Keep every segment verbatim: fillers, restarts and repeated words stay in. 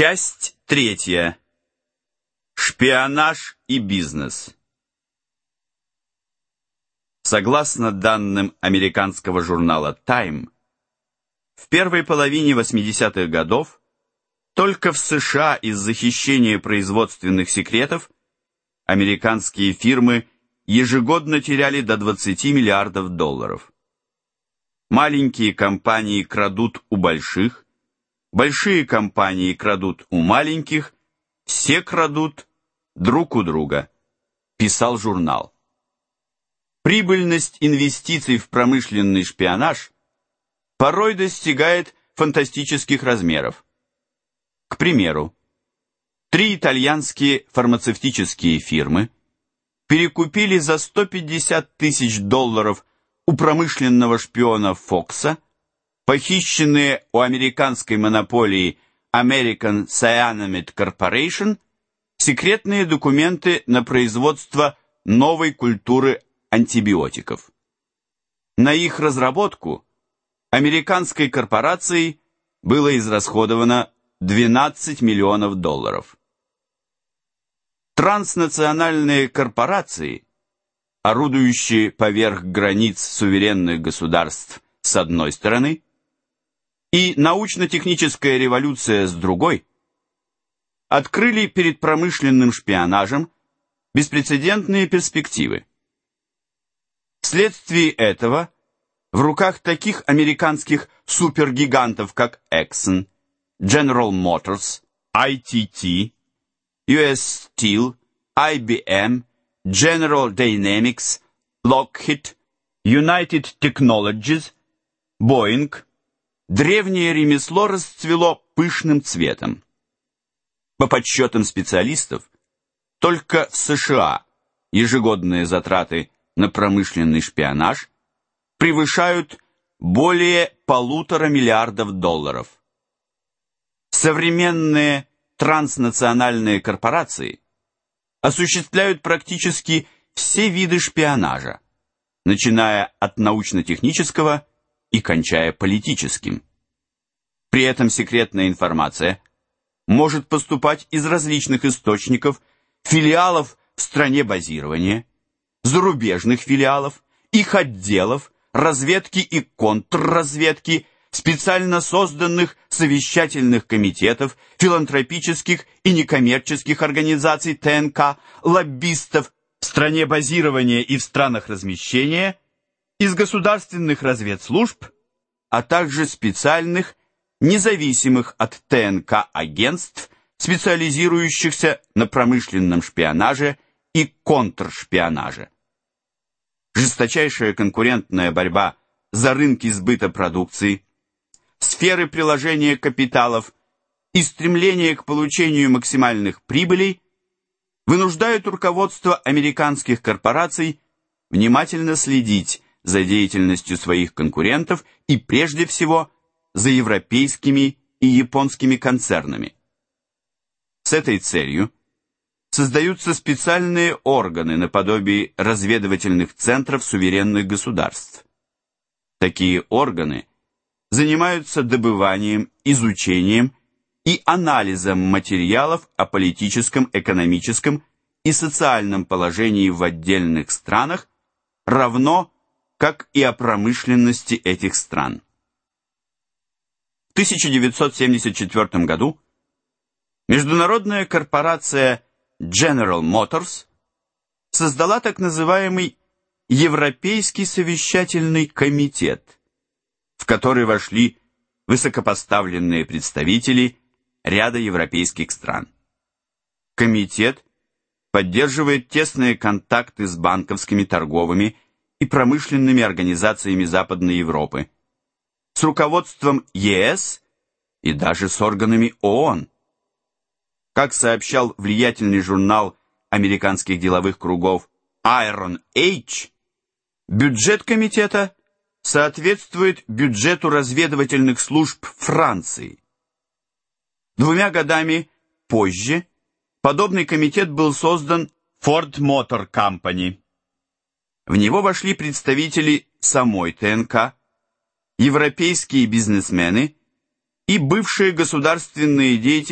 Часть третья. Шпионаж и бизнес. Согласно данным американского журнала Time, в первой половине восьмидесятых годов только в США из-за хищения производственных секретов американские фирмы ежегодно теряли до двадцати миллиардов долларов. Маленькие компании крадут у больших, большие компании крадут у маленьких, все крадут друг у друга, писал журнал. Прибыльность инвестиций в промышленный шпионаж порой достигает фантастических размеров. К примеру, три итальянские фармацевтические фирмы перекупили за сто пятьдесят тысяч долларов у промышленного шпиона Фокса похищенные у американской монополии American Cyanamid Corporation секретные документы на производство новой культуры антибиотиков. На их разработку американской корпорацией было израсходовано двенадцать миллионов долларов. Транснациональные корпорации, орудующие поверх границ суверенных государств с одной стороны, и научно-техническая революция с другой, открыли перед промышленным шпионажем беспрецедентные перспективы. Вследствие этого в руках таких американских супергигантов, как Exxon, General Motors, ай ти ти, ю эс Steel, ай би эм, General Dynamics, Lockheed, United Technologies, Boeing, древнее ремесло расцвело пышным цветом. По подсчетам специалистов, только в США ежегодные затраты на промышленный шпионаж превышают более полутора миллиардов долларов. Современные транснациональные корпорации осуществляют практически все виды шпионажа, начиная от научно-технического и кончая политическим. При этом секретная информация может поступать из различных источников, филиалов в стране базирования, зарубежных филиалов, их отделов, разведки и контрразведки, специально созданных совещательных комитетов, филантропических и некоммерческих организаций тэ эн ка, лоббистов в стране базирования и в странах размещения, из государственных разведслужб, а также специальных, независимых от тэ эн ка агентств, специализирующихся на промышленном шпионаже и контршпионаже. Жесточайшая конкурентная борьба за рынки сбыта продукции, сферы приложения капиталов и стремление к получению максимальных прибылей вынуждают руководство американских корпораций внимательно следить за деятельностью своих конкурентов и прежде всего за европейскими и японскими концернами. С этой целью создаются специальные органы наподобие разведывательных центров суверенных государств. Такие органы занимаются добыванием, изучением и анализом материалов о политическом, экономическом и социальном положении в отдельных странах, равно как и о промышленности этих стран. В тысяча девятьсот семьдесят четвёртом году международная корпорация General Motors создала так называемый Европейский совещательный комитет, в который вошли высокопоставленные представители ряда европейских стран. Комитет поддерживает тесные контакты с банковскими, торговыми и промышленными организациями Западной Европы, с руководством е эс и даже с органами ООН. Как сообщал влиятельный журнал американских деловых кругов Iron Age, бюджет комитета соответствует бюджету разведывательных служб Франции. Двумя годами позже подобный комитет был создан Ford Motor Company. В него вошли представители самой тэ эн ка, европейские бизнесмены и бывшие государственные деятели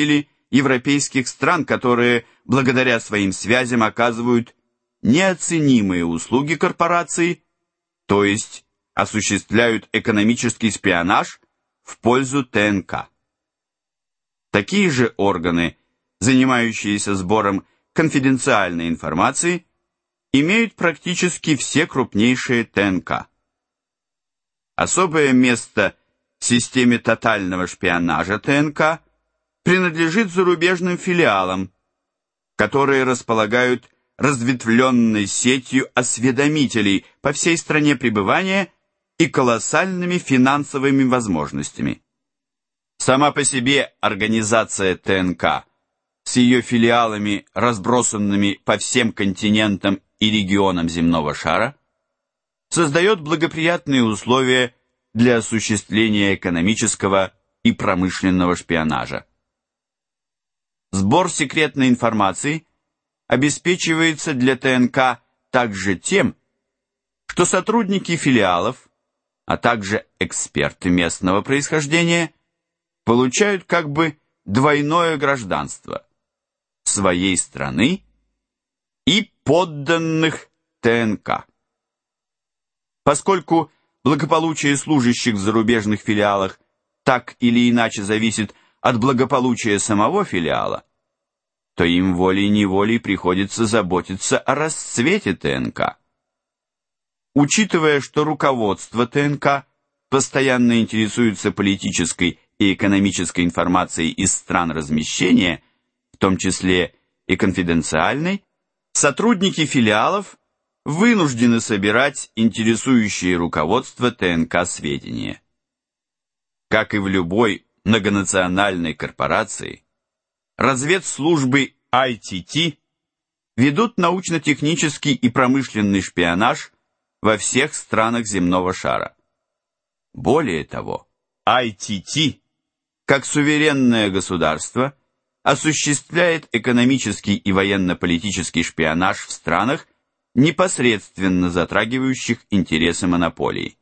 европейских стран, которые, благодаря своим связям, оказывают неоценимые услуги корпорации, то есть осуществляют экономический шпионаж в пользу ТНК. Такие же органы, занимающиеся сбором конфиденциальной информации, имеют практически все крупнейшие ТНК. Особое место в системе тотального шпионажа ТНК принадлежит зарубежным филиалам, которые располагают разветвленной сетью осведомителей по всей стране пребывания и колоссальными финансовыми возможностями. Сама по себе организация ТНК с ее филиалами, разбросанными по всем континентам и регионам земного шара, создает благоприятные условия для осуществления экономического и промышленного шпионажа. Сбор секретной информации обеспечивается для ТНК также тем, что сотрудники филиалов, а также эксперты местного происхождения получают как бы двойное гражданство своей страны и подданных ТНК. Поскольку благополучие служащих в зарубежных филиалах так или иначе зависит от благополучия самого филиала, то им волей-неволей приходится заботиться о расцвете ТНК. Учитывая, что руководство ТНК постоянно интересуется политической и экономической информацией из стран размещения, в том числе и конфиденциальной, сотрудники филиалов вынуждены собирать интересующие руководство ТНК сведения. Как и в любой многонациональной корпорации, разведслужбы ай ти ти ведут научно-технический и промышленный шпионаж во всех странах земного шара. Более того, ай ти ти, как суверенное государство, осуществляет экономический и военно-политический шпионаж в странах, непосредственно затрагивающих интересы монополии.